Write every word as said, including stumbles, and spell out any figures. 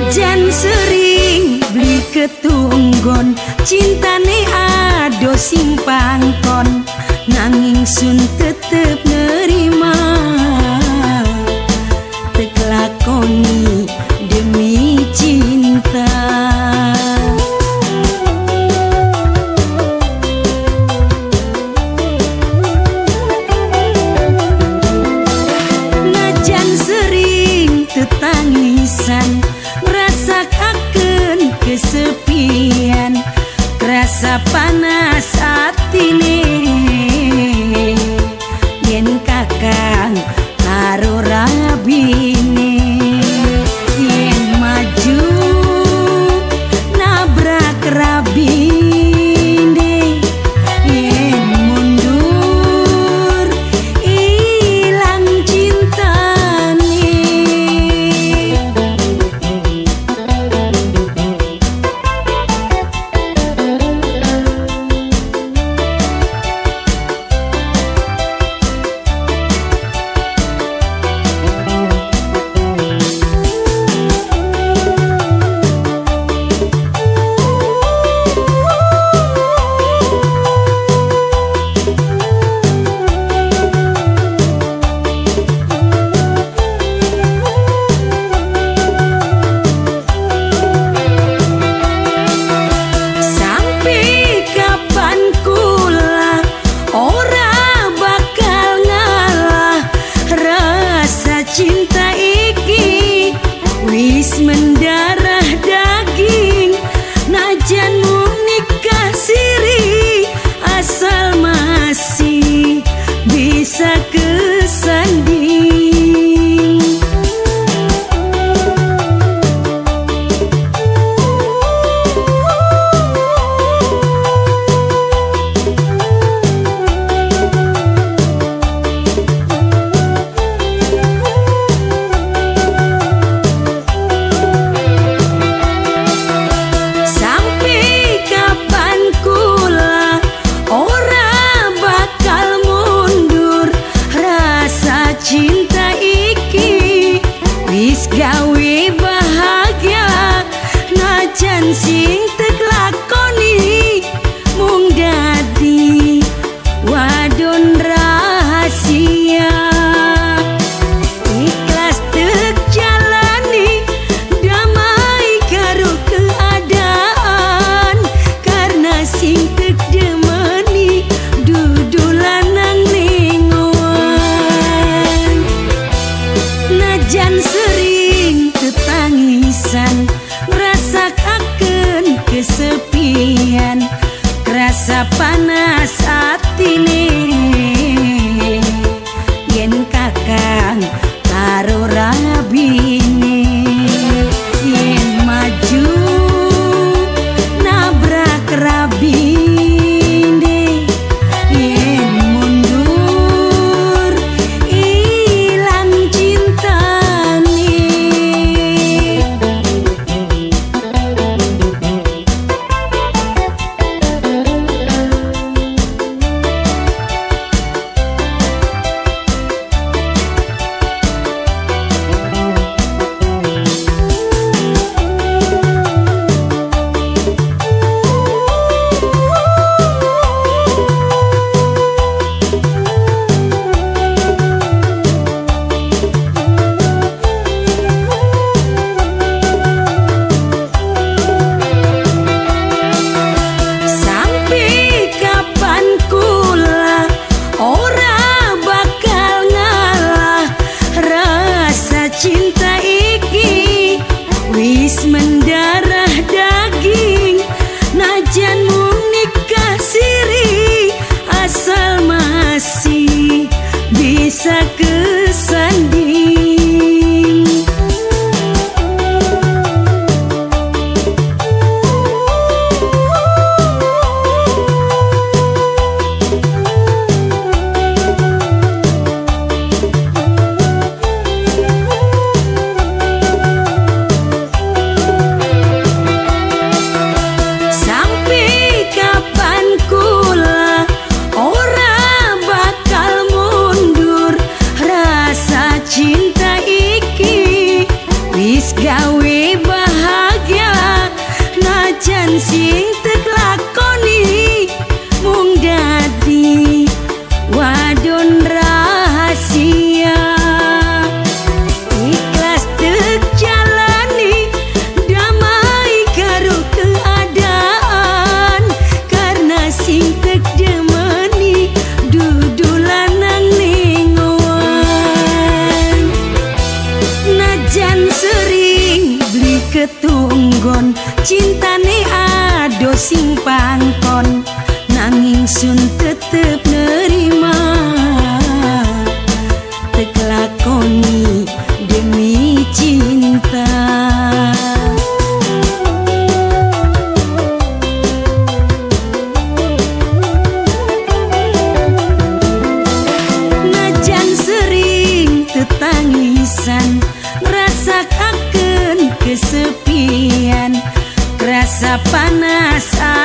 Najan sering beli ketunggon, cintane ado simpangkon, nanging sun tetep nerima, teklakoni demi cinta. Najan sering tetangisan, ngrasakaken kesepian, rasa panas atine yen kakang karo rabine. Yen maju nabrak rabine, yen mundur ilang cintane. Cinta iki wis mendarah daging, najan mung nikah siri, asal masih bisa kesanding. Cinta iki wis gawe bahagia, najan sing teklakoni mung dadi wadon rahasia. Ikhlas tek jalani damai karo keadaan, karena sing tek demeni dudu lanang jan sering tetangisan, ngrasakaken kesepian, rasa panas atine yen kakang karo rabine. Yen maju nabrak rabine, yen mundur ilang cinta. Cinta iki wis mendarah daging, najan mung nikah siri, asal masih bisa kesanding. Ora bakal mundur najan sing tek lakoni mung dadi wadon rahasia. Ikhlas tek jalani damai karo keadaan karena sing tek demeni dudu lanang nengoan. Najan sering beli ketunggon cintane ado sing pangkon nanging sun tetep nerima tek lakoni demi cinta. Najan sering tetangisan rasakaken kesepian rasa panas